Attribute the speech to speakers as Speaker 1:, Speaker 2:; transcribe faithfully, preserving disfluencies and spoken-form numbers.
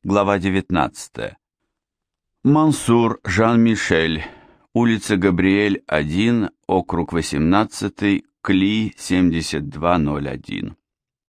Speaker 1: Глава девятнадцатая. Мансур Жан-Мишель, улица Габриэль, один, округ восемнадцатый, Кли, семьдесят два ноль один.